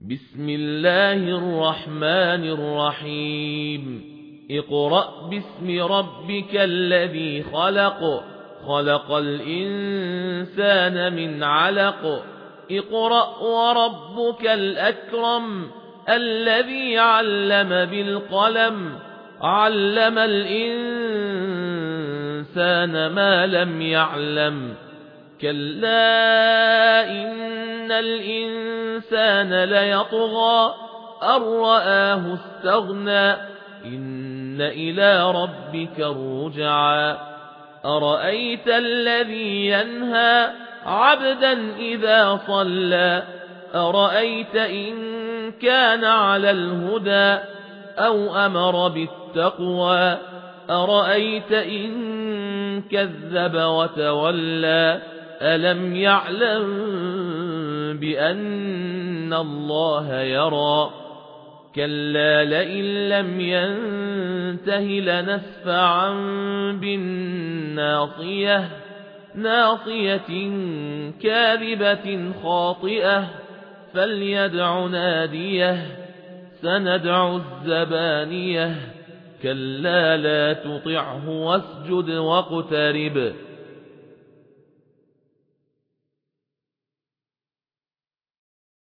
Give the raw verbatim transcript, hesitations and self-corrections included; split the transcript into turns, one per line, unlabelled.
بسم الله الرحمن الرحيم اقرأ باسم ربك الذي خلق خلق الإنسان من علق اقرأ وربك الأكرم الذي علم بالقلم علم الإنسان ما لم يعلم كلا إن الإنسان ليطغى أن رآه استغنى إن إلى ربك الرجعى أرأيت الذي ينهى عبدا إذا صلى أرأيت إن كان على الهدى أو أمر بالتقوى أرأيت إن كذب وتولى ألم يعلم بأن الله يرى كلا لئن لم ينته لنسفعا بالناصية ناصية كاذبة خاطئة فليدع ناديه سندع الزبانية كلا لا تطعه واسجد واقترب